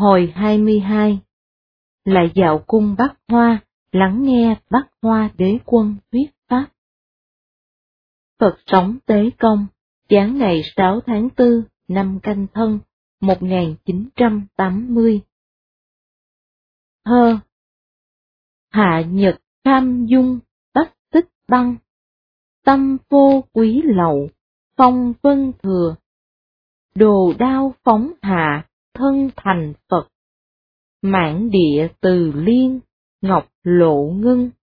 Hồi 22. Lại dạo cung Bắc Hoa, lắng nghe Bắc Hoa Đế Quân thuyết pháp. Phật sống Tế Công, giáng ngày 6 tháng 4 năm Canh Thân 1980. Thơ. Hạ nhật cam dung, bách tích băng, tâm vô quý lậu, phong vân thừa. Đồ đao phóng hạ, thân thành Phật. Mãn địa từ liên, ngọc lộ ngân.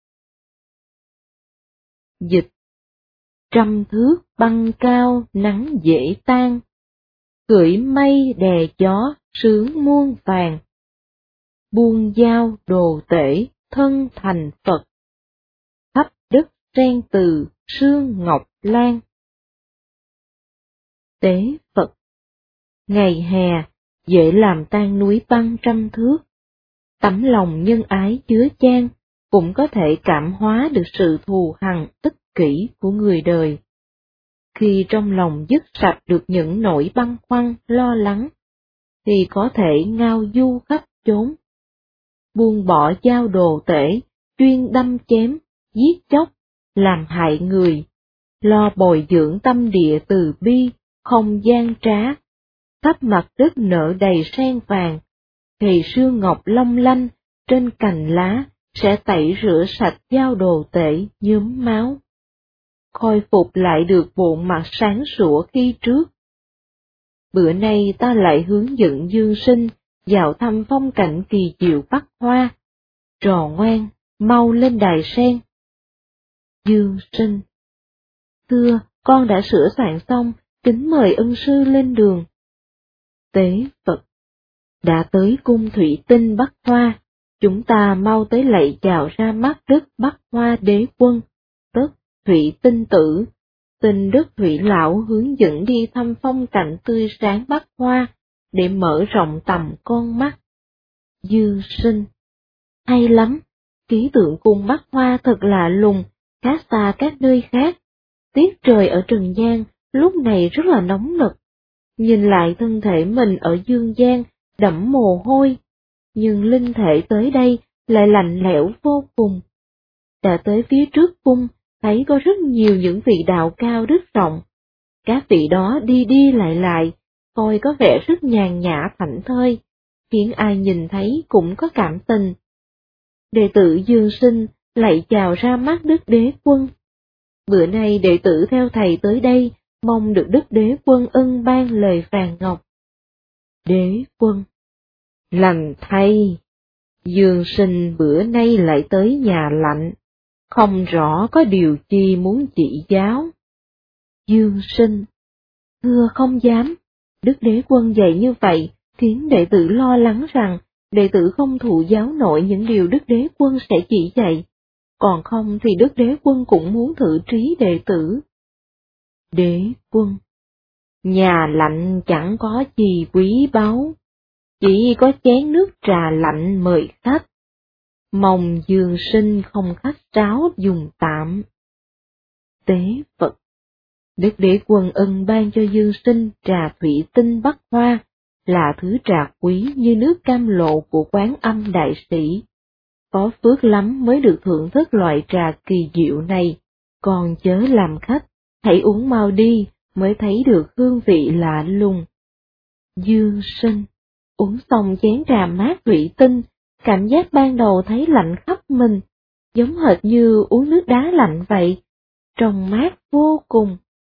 Dịch. Trăm thước băng cao, nắng dễ tan. Cưỡi mây đè gió, sướng muôn vàng. Buông dao đồ tể, thân thành Phật. Khắp đất sen từ, sương ngọc lan. Tế Phật. Ngày hè, dễ làm tan núi băng trăm thước. Tấm lòng nhân ái chứa chan, cũng có thể cảm hóa được sự thù hằn ích kỷ của người đời. Khi trong lòng dứt sạch được những nỗi băn khoăn, lo lắng, thì có thể ngao du khắp chốn. Buông bỏ dao đồ tể, chuyên đâm chém, giết chóc, làm hại người, lo bồi dưỡng tâm địa từ bi, không gian trá. Khắp mặt đất nở đầy sen vàng, thì sương ngọc long lanh trên cành lá sẽ tẩy rửa sạch dao đồ tể nhuốm máu, khôi phục lại được bộ mặt sáng sủa khi trước. Bữa nay ta lại hướng dẫn Dương Sinh vào thăm phong cảnh kỳ diệu Bắc Hoa. Trò ngoan, mau lên đài sen. Dương Sinh. Thưa, con đã sửa soạn xong, kính mời ân sư lên đường. Tế Phật. Đã tới cung Thủy Tinh Bắc Hoa, chúng ta mau tới lạy chào ra mắt đất Bắc Hoa Đế Quân, tức Thủy Tinh Tử, xin Đức Thủy Lão hướng dẫn đi thăm phong cảnh tươi sáng Bắc Hoa, để mở rộng tầm con mắt. Dương Sinh. Hay lắm, ký tượng cung Bắc Hoa thật lạ lùng, khác xa các nơi khác. Tiết trời ở Trần gian lúc này rất là nóng nực. Nhìn lại thân thể mình ở dương gian đẫm mồ hôi, nhưng linh thể tới đây lại lạnh lẽo vô cùng. Đã tới phía trước cung, thấy có rất nhiều những vị đạo cao đức rộng. Các vị đó đi đi lại, coi có vẻ rất nhàn nhã thảnh thơi, khiến ai nhìn thấy cũng có cảm tình. Đệ tử Dương Sinh lạy chào ra mắt Đức Đế Quân. Bữa nay đệ tử theo thầy tới đây, mong được Đức Đế Quân ân ban lời vàng ngọc. Đế Quân. Lành thay, Dương Sinh bữa nay lại tới nhà lạnh, không rõ có điều chi muốn chỉ giáo. Dương Sinh. Thưa không dám, Đức Đế Quân dạy như vậy, khiến đệ tử lo lắng rằng đệ tử không thụ giáo nổi những điều Đức Đế Quân sẽ chỉ dạy, còn không thì Đức Đế Quân cũng muốn thử trí đệ tử. Đế Quân. Nhà lạnh chẳng có gì quý báu, chỉ có chén nước trà lạnh mời khách. Mong Dương Sinh không khách sáo dùng tạm. Tế Phật. Đức Đế Quân ân ban cho Dương Sinh trà Thủy Tinh Bắc Hoa, là thứ trà quý như nước cam lộ của Quán Âm Đại Sĩ. Có phước lắm mới được thưởng thức loại trà kỳ diệu này, còn chớ làm khách, hãy uống mau đi, mới thấy được hương vị lạ lùng. Dương Sinh. Uống xong chén trà mát Thủy Tinh, cảm giác ban đầu thấy lạnh khắp mình, giống hệt như uống nước đá lạnh vậy, trong mát vô cùng.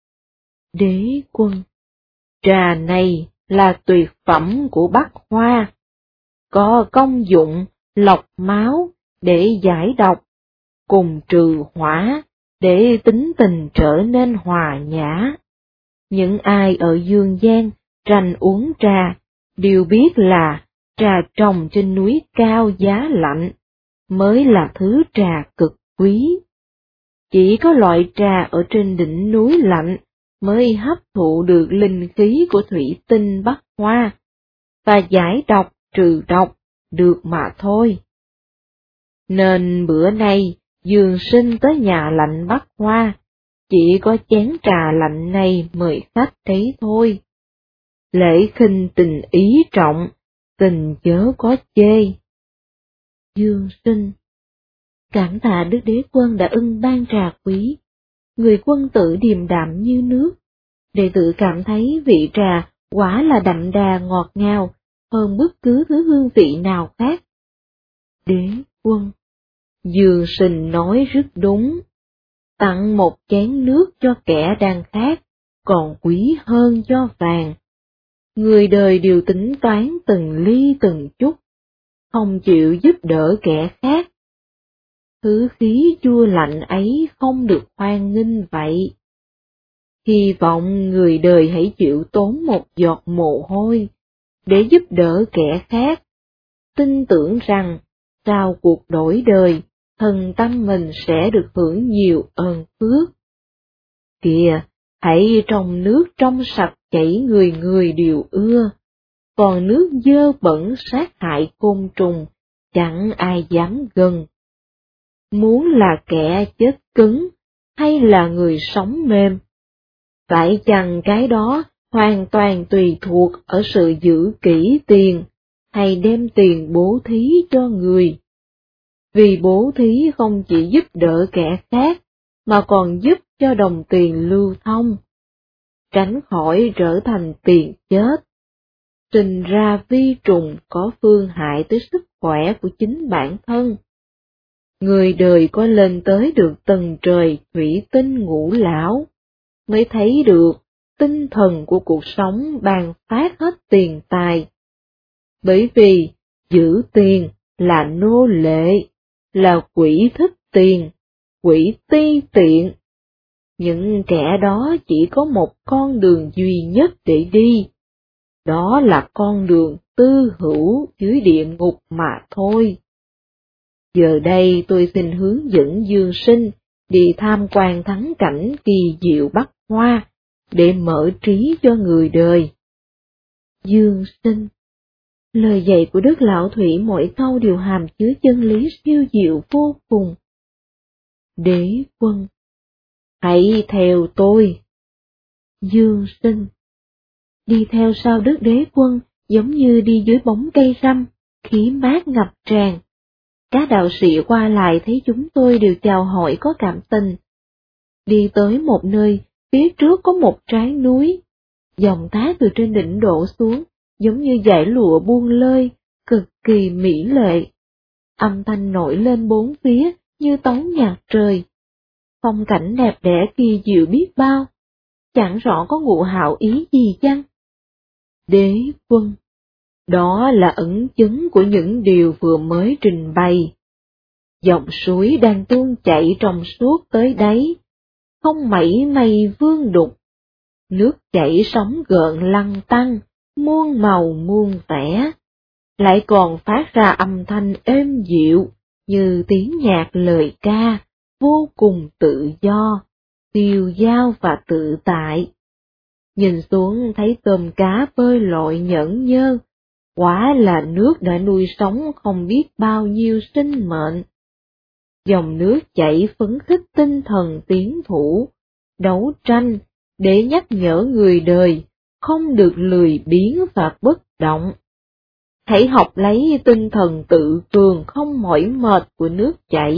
Đế Quân. Trà này là tuyệt phẩm của Bắc Hoa, có công dụng lọc máu để giải độc, cùng trừ hỏa để tính tình trở nên hòa nhã. Những ai ở dương gian rành uống trà đều biết là trà trồng trên núi cao giá lạnh mới là thứ trà cực quý. Chỉ có loại trà ở trên đỉnh núi lạnh mới hấp thụ được linh khí của Thủy Tinh Bắc Hoa, và giải độc trừ độc được mà thôi. Nên bữa nay Dương Sinh tới nhà lạnh Bắc Hoa, chỉ có chén trà lạnh này mời khách đấy thôi. Lễ khinh tình ý trọng, tình chớ có chê. Dương Sinh: Cảm tạ Đức Đế Quân đã ưng ban trà quý. Người quân tử điềm đạm như nước. Đệ tử cảm thấy vị trà quả là đậm đà ngọt ngào hơn bất cứ thứ hương vị nào khác. Đế Quân: Dương Sinh nói rất đúng. Tặng một chén nước cho kẻ đang khát, còn quý hơn cho vàng. Người đời đều tính toán từng ly từng chút, không chịu giúp đỡ kẻ khác. Thứ khí chua lạnh ấy không được hoan nghênh vậy. Hy vọng người đời hãy chịu tốn một giọt mồ hôi, để giúp đỡ kẻ khác. Tin tưởng rằng, sau cuộc đổi đời, thần tâm mình sẽ được hưởng nhiều ơn phước. Kìa, hãy trong nước trong sạch chảy người người đều ưa, còn nước dơ bẩn sát hại côn trùng, chẳng ai dám gần. Muốn là kẻ chết cứng, hay là người sống mềm? Phải chăng cái đó hoàn toàn tùy thuộc ở sự giữ kỹ tiền, hay đem tiền bố thí cho người? Vì bố thí không chỉ giúp đỡ kẻ khác, mà còn giúp cho đồng tiền lưu thông, tránh khỏi trở thành tiền chết, sinh ra vi trùng có phương hại tới sức khỏe của chính bản thân. Người đời có lên tới được tầng trời thủy tinh ngũ lão, mới thấy được tinh thần của cuộc sống ban phát hết tiền tài. Bởi vì giữ tiền là nô lệ, là quỷ thích tiền, quỷ ti tiện. Những kẻ đó chỉ có một con đường duy nhất để đi, đó là con đường tư hữu dưới địa ngục mà thôi. Giờ đây tôi xin hướng dẫn Dương Sinh đi tham quan thắng cảnh kỳ diệu Bắc Hoa, để mở trí cho người đời. Dương Sinh: Lời dạy của Đức Lão Thủy mỗi câu đều hàm chứa chân lý siêu diệu vô cùng. Đế Quân: Hãy theo tôi. Dương Sinh: Đi theo sau Đức Đế Quân giống như đi dưới bóng cây răm, khí mát ngập tràn. Các đạo sĩ qua lại thấy chúng tôi đều chào hỏi có cảm tình. Đi tới một nơi, phía trước có một trái núi, dòng thác từ trên đỉnh đổ xuống, giống như dải lụa buông lơi, cực kỳ mỹ lệ. Âm thanh nổi lên bốn phía như tấu nhạc trời. Phong cảnh đẹp đẽ kỳ diệu biết bao, chẳng rõ có ngụ hảo ý gì chăng? Đế Quân: Đó là ẩn chứng của những điều vừa mới trình bày. Dòng suối đang tuôn chảy trong suốt tới đấy, không mảy may vương đục. Nước chảy sóng gợn lăn tăn, muôn màu muôn vẻ, lại còn phát ra âm thanh êm dịu, như tiếng nhạc lời ca, vô cùng tự do, tiêu dao và tự tại. Nhìn xuống thấy tôm cá bơi lội nhởn nhơ, quả là nước đã nuôi sống không biết bao nhiêu sinh mệnh. Dòng nước chảy phấn khích tinh thần tiến thủ, đấu tranh, để nhắc nhở người đời, không được lười biếng và bất động. Hãy học lấy tinh thần tự cường không mỏi mệt của nước chảy.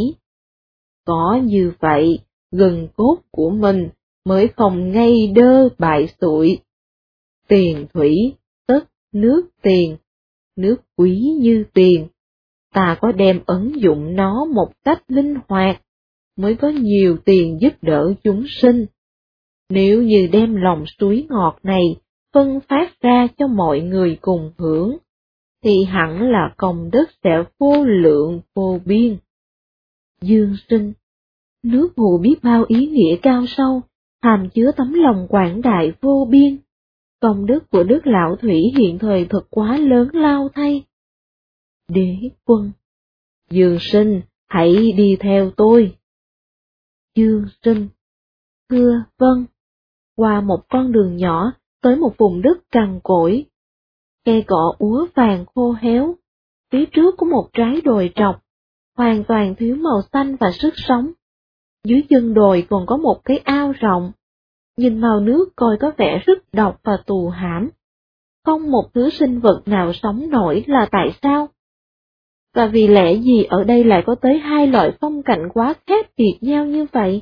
Có như vậy, gân cốt của mình mới không ngây đơ bại xụi. Tiền thủy, tất nước tiền, nước quý như tiền. Ta có đem ứng dụng nó một cách linh hoạt, mới có nhiều tiền giúp đỡ chúng sinh. Nếu như đem lòng suối ngọt này phân phát ra cho mọi người cùng hưởng, thì hẳn là công đức sẽ vô lượng vô biên. Dương Sinh: Nước hồ biết bao ý nghĩa cao sâu, hàm chứa tấm lòng quảng đại vô biên. Công đức của Đức Lão Thủy hiện thời thật quá lớn lao thay. Đế Quân: Dương Sinh, hãy đi theo tôi. Dương Sinh: Thưa vâng. Qua một con đường nhỏ, tới một vùng đất cằn cỗi. Cây cỏ úa vàng khô héo, phía trước có một trái đồi trọc, hoàn toàn thiếu màu xanh và sức sống. Dưới chân đồi còn có một cái ao rộng, nhìn màu nước coi có vẻ rất độc và tù hãm. không một thứ sinh vật nào sống nổi là tại sao? Và vì lẽ gì ở đây lại có tới hai loại phong cảnh quá khác biệt nhau như vậy?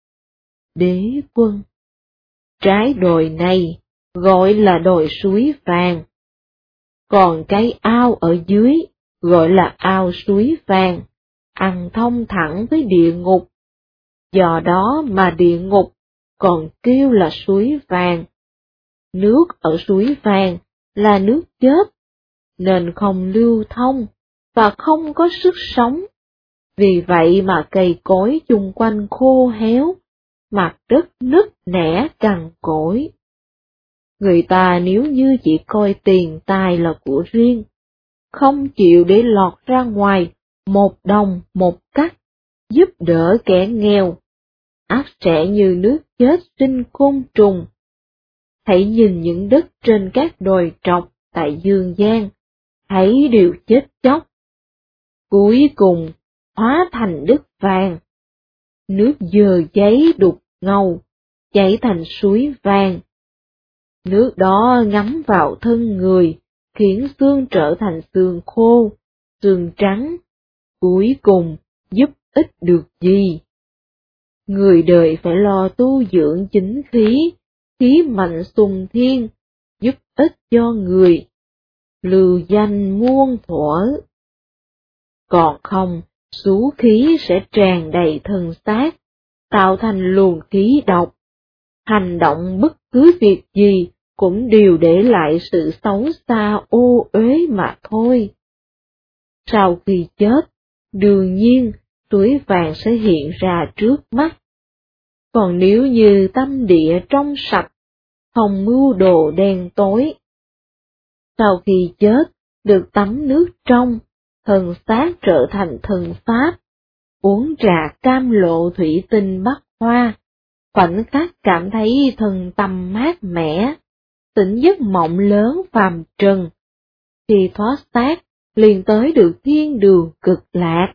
Đế Quân: trái đồi này gọi là đồi suối vàng, còn cái ao ở dưới gọi là ao suối vàng, ăn thông thẳng với địa ngục. Do đó mà địa ngục còn kêu là suối vàng. Nước ở suối vàng là nước chết, nên không lưu thông và không có sức sống. Vì vậy mà cây cối chung quanh khô héo, mặt đất nứt nẻ cằn cỗi. Người ta nếu như chỉ coi tiền tài là của riêng, không chịu để lọt ra ngoài một đồng một cắc, giúp đỡ kẻ nghèo, ắt sẽ như nước chết sinh côn trùng. Hãy nhìn những đất trên các đồi trọc tại Dương Giang, thấy đều chết chóc. Cuối cùng hóa thành đất vàng, nước dơ giấy đục ngầu, chảy thành suối vàng. Nước đó ngấm vào thân người, khiến xương trở thành xương khô, xương trắng, cuối cùng giúp ích được gì? Người đời phải lo tu dưỡng chính khí, khí mạnh sùng thiên, giúp ích cho người, lưu danh muôn thuở. Còn không, xú khí sẽ tràn đầy thân xác, tạo thành luồng khí độc. Hành động bất cứ việc gì cũng đều để lại sự xấu xa ô uế mà thôi. Sau khi chết, đương nhiên suối vàng sẽ hiện ra trước mắt. Còn nếu như tâm địa trong sạch, không mưu đồ đen tối, sau khi chết được tắm nước trong, thần xác trở thành thần pháp, uống trà cam lộ thủy tinh bắc hoa, khoảnh khắc cảm thấy thân tâm mát mẻ, tỉnh giấc mộng lớn phàm trần. Khi thoát xác, liền tới được thiên đường cực lạc.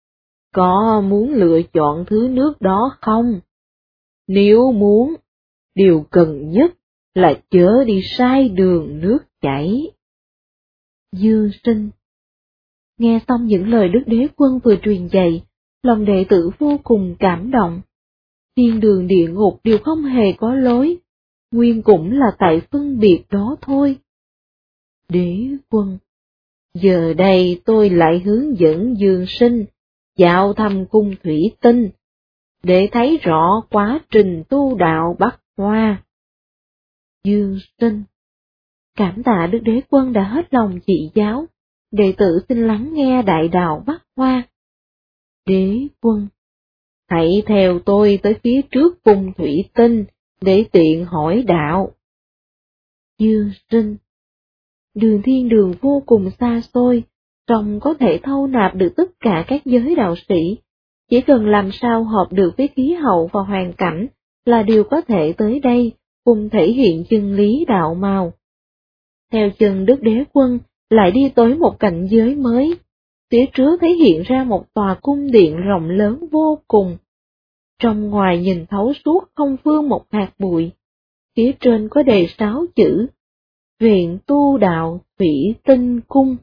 Có muốn lựa chọn thứ nước đó không? Nếu muốn, điều cần nhất là chớ đi sai đường nước chảy. Dương Sinh nghe xong những lời Đức Đế Quân vừa truyền dạy, lòng đệ tử vô cùng cảm động. Thiên đường địa ngục đều không hề có lối, nguyên cũng là tại phân biệt đó thôi. Đế Quân: giờ đây tôi lại hướng dẫn Dương Sinh dạo thăm cung thủy tinh, để thấy rõ quá trình tu đạo Bắc Hoa. Dương Sinh: cảm tạ Đức Đế Quân đã hết lòng chỉ giáo, đệ tử xin lắng nghe đại đạo Bắc Hoa. Đế Quân: hãy theo tôi tới phía trước cung thủy tinh, để tiện hỏi đạo. Dương Sinh: đường thiên đường vô cùng xa xôi, song có thể thâu nạp được tất cả các giới đạo sĩ, chỉ cần làm sao hợp được với khí hậu và hoàn cảnh là đều có thể tới đây, cùng thể hiện chân lý đạo màu. Theo chân Đức Đế Quân lại đi tới một cảnh giới mới, phía trước thấy hiện ra một tòa cung điện rộng lớn vô cùng. Trong ngoài nhìn thấu suốt không vương một hạt bụi, phía trên có đề 6 chữ: Viện tu đạo Thủy Tinh Cung.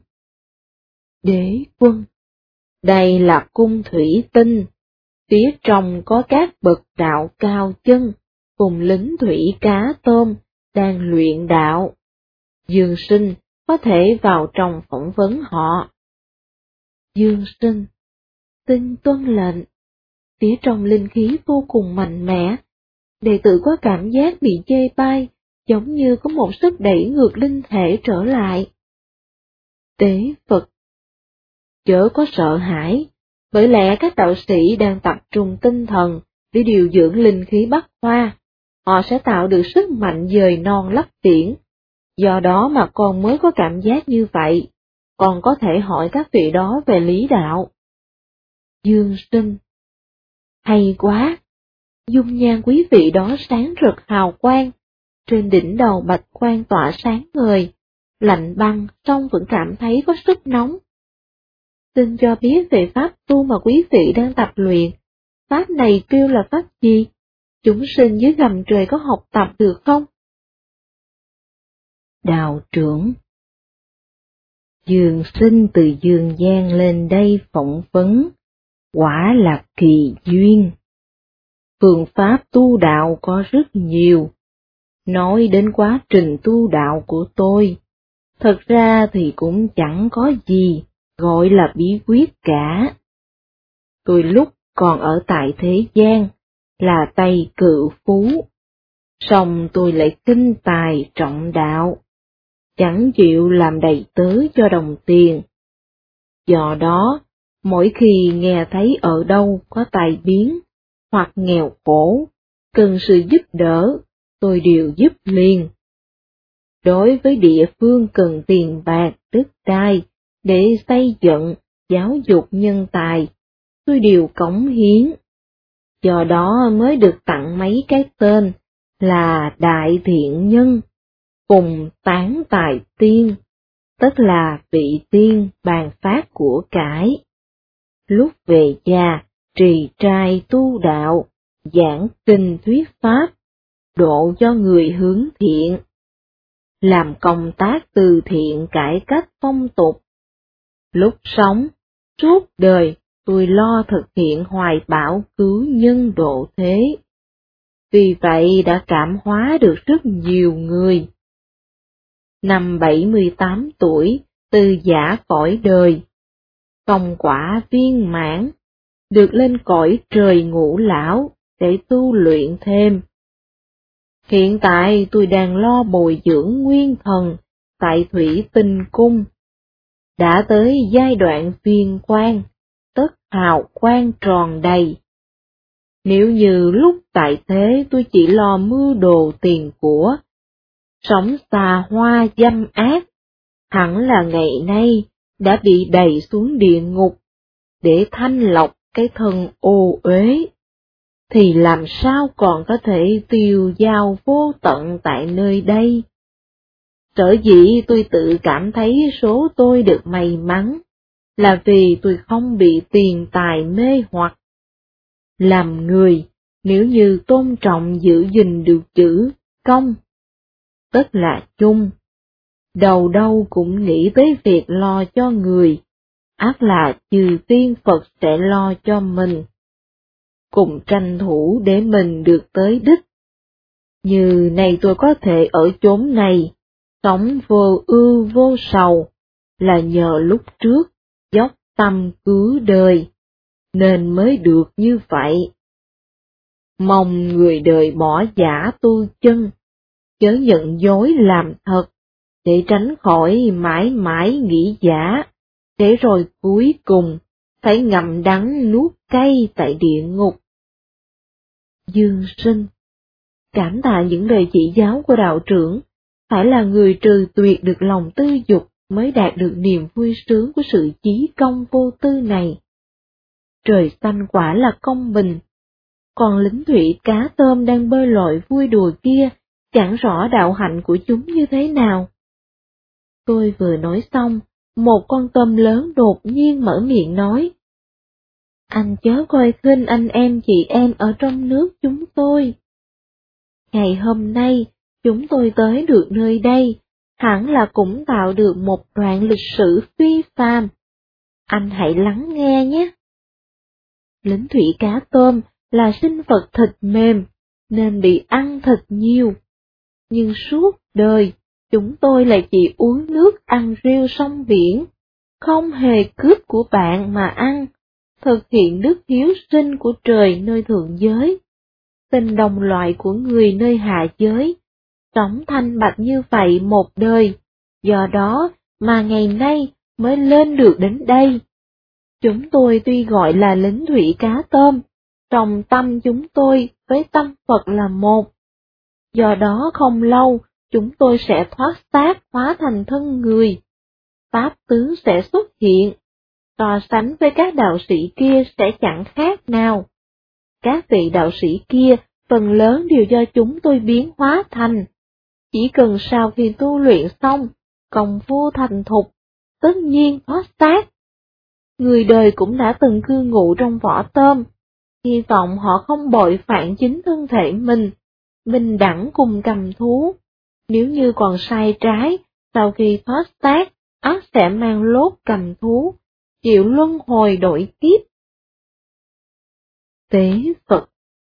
Đế Quân: đây là cung thủy tinh, phía trong có các bậc đạo cao chân, cùng lính thủy cá tôm, đang luyện đạo. Dương Sinh có thể vào trong phỏng vấn họ. Dương Sinh: xin tuân lệnh. Phía trong linh khí vô cùng mạnh mẽ, đệ tử có cảm giác bị chê bai, giống như có một sức đẩy ngược linh thể trở lại. Tế Phật: chớ có sợ hãi, bởi lẽ các đạo sĩ đang tập trung tinh thần để điều dưỡng linh khí Bắc Hoa, họ sẽ tạo được sức mạnh dời non lấp biển. Do đó mà con mới có cảm giác như vậy, con có thể hỏi các vị đó về lý đạo. Dương Sinh: hay quá! Dung nhan quý vị đó sáng rực hào quang, trên đỉnh đầu bạch quan tỏa sáng ngời, lạnh băng song vẫn cảm thấy có sức nóng. Xin cho biết về pháp tu mà quý vị đang tập luyện, pháp này kêu là pháp gì? Chúng sinh dưới gầm trời có học tập được không? đạo trưởng. Dương Sinh từ Dương Gian lên đây phỏng vấn, quả là kỳ duyên. Phương pháp tu đạo có rất nhiều. Nói đến quá trình tu đạo của tôi, thật ra thì cũng chẳng có gì gọi là bí quyết cả. Tôi lúc còn ở tại thế gian là Tây Cự Phú, song tôi lại kinh tài trọng đạo, chẳng chịu làm đầy tớ cho đồng tiền. Do đó, mỗi khi nghe thấy ở đâu có tai biến, hoặc nghèo khổ, cần sự giúp đỡ, tôi đều giúp liền. Đối với địa phương cần tiền bạc, đất đai, để xây dựng, giáo dục nhân tài, tôi đều cống hiến. Do đó mới được tặng mấy cái tên là Đại Thiện Nhân, cùng Tán Tài Tiên, tức là vị tiên ban phát của cải. Lúc về già, trì trai tu đạo, giảng kinh thuyết pháp, độ cho người hướng thiện. Làm công tác từ thiện cải cách phong tục. Lúc sống, suốt đời tôi lo thực hiện hoài bão cứu nhân độ thế. Vì vậy đã cảm hóa được rất nhiều người. Năm 78 tuổi, từ giã cõi đời, công quả viên mãn, được lên cõi trời ngũ lão để tu luyện thêm. Hiện tại tôi đang lo bồi dưỡng nguyên thần tại Thủy Tinh Cung. Đã tới giai đoạn viên quang, tất hào quang tròn đầy. Nếu như lúc tại thế tôi chỉ lo mưu đồ tiền của, sống xa hoa dâm ác, hẳn là ngày nay đã bị đày xuống địa ngục, để thanh lọc cái thân ô uế, thì làm sao còn có thể tiêu dao vô tận tại nơi đây. Sở dĩ tôi tự cảm thấy số tôi được may mắn, là vì tôi không bị tiền tài mê hoặc. Làm người, nếu như tôn trọng giữ gìn được chữ công, tức là chung, đầu đâu cũng nghĩ tới việc lo cho người, ắt là trừ tiên Phật sẽ lo cho mình. Cùng tranh thủ để mình được tới đích. Như này tôi có thể ở chốn này, sống vô ưu vô sầu, là nhờ lúc trước dốc tâm cứu đời, nên mới được như vậy. Mong người đời bỏ giả tu chân, chớ nhận dối làm thật, để tránh khỏi mãi mãi nghĩ giả, để rồi cuối cùng phải ngậm đắng nuốt cay tại địa ngục. Dương Sinh, cảm tạ những lời chỉ giáo của đạo trưởng, phải là người trừ tuyệt được lòng tư dục mới đạt được niềm vui sướng của sự chí công vô tư này. Trời xanh quả là công bình, còn lính thủy cá tôm đang bơi lội vui đùa kia, chẳng rõ đạo hạnh của chúng như thế nào. Tôi vừa nói xong, một con tôm lớn đột nhiên mở miệng nói: Anh chớ coi khinh anh em chị em ở trong nước chúng tôi. Ngày hôm nay, chúng tôi tới được nơi đây, hẳn là cũng tạo được một đoạn lịch sử phi phàm. Anh hãy lắng nghe nhé. Lính thủy cá tôm là sinh vật thịt mềm, nên bị ăn thịt nhiều. Nhưng suốt đời, chúng tôi lại chỉ uống nước ăn rêu sông biển, không hề cướp của bạn mà ăn, thực hiện đức hiếu sinh của trời nơi thượng giới, tình đồng loại của người nơi hạ giới, sống thanh bạch như vậy một đời, do đó mà ngày nay mới lên được đến đây. Chúng tôi tuy gọi là lính thủy cá tôm, trong tâm chúng tôi với tâm Phật là một. Do đó không lâu, chúng tôi sẽ thoát xác hóa thành thân người. Pháp tướng sẽ xuất hiện, so sánh với các đạo sĩ kia sẽ chẳng khác nào. Các vị đạo sĩ kia phần lớn đều do chúng tôi biến hóa thành. Chỉ cần sau khi tu luyện xong, công phu thành thục, tất nhiên thoát xác. Người đời cũng đã từng cư ngụ trong vỏ tôm, hy vọng họ không bội phản chính thân thể mình, bình đẳng cùng cầm thú. Nếu như còn sai trái, sau khi thoát xác, ắt sẽ mang lốt cầm thú, chịu luân hồi đổi kiếp. Tế Phật.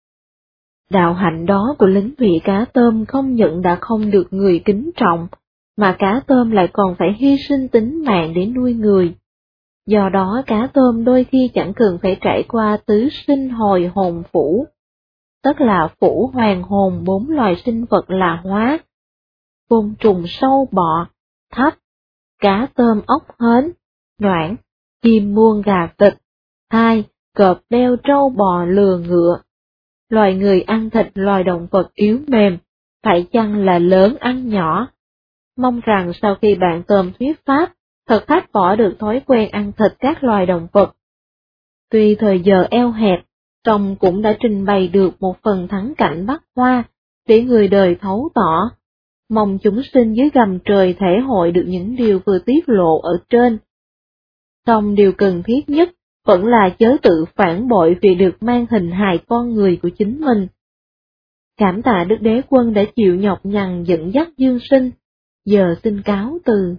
Đạo hạnh đó của lính thủy cá tôm không những đã không được người kính trọng, mà cá tôm lại còn phải hy sinh tính mạng để nuôi người. Do đó cá tôm đôi khi chẳng cần phải trải qua tứ sinh hồi hồn phủ, tức là phủ hoàng hồn 4 loài sinh vật là hóa, côn trùng sâu bọ, thấp, cá tôm ốc hến, noãn, chim muôn gà vịt, hai, cọp beo trâu bò lừa ngựa. Loài người ăn thịt loài động vật yếu mềm, phải chăng là lớn ăn nhỏ? Mong rằng sau khi bạn tóm thuyết pháp, thật thách bỏ được thói quen ăn thịt các loài động vật. Tuy thời giờ eo hẹp, song cũng đã trình bày được một phần thắng cảnh Bắc Hoa, để người đời thấu tỏ. Mong chúng sinh dưới gầm trời thể hội được những điều vừa tiết lộ ở trên. Song điều cần thiết nhất vẫn là chớ tự phản bội vì được mang hình hài con người của chính mình. Cảm tạ Đức Đế Quân đã chịu nhọc nhằn dẫn dắt Dương Sinh, giờ xin cáo từ.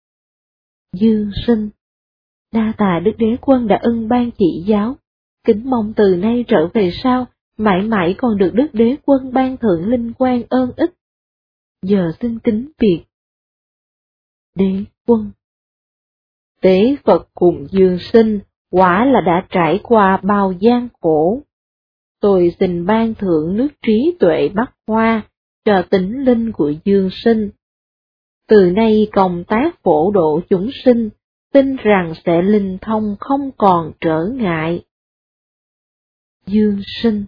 Dương Sinh. Đa tạ Đức Đế Quân đã ân ban chỉ giáo, kính mong từ nay trở về sau, mãi mãi còn được Đức Đế Quân ban thưởng linh quan ơn ích. Giờ xin kính biệt. Đế Quân. Tế Phật cùng Dương Sinh, quả là đã trải qua bao gian khổ. Tôi xin ban thưởng nước trí tuệ Bắc Hoa cho tính linh của Dương Sinh. Từ nay công tác phổ độ chúng sinh, tin rằng sẽ linh thông không còn trở ngại. Dương Sinh.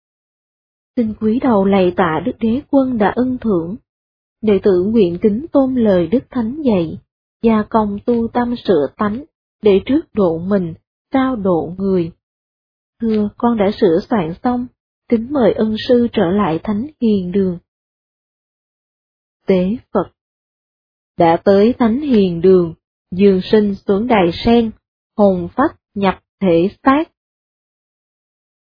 Xin cúi đầu lạy tạ Đức Đế Quân đã ân thưởng. Đệ tử nguyện kính tôn lời Đức Thánh dạy, gia công tu tâm sửa tánh, để trước độ mình, sau độ người. Thưa con đã sửa soạn xong, kính mời ân sư trở lại Thánh Hiền Đường. Tế Phật. Đã tới Thánh Hiền Đường, Dương Sinh xuống đài sen, hồn phách nhập thể xác,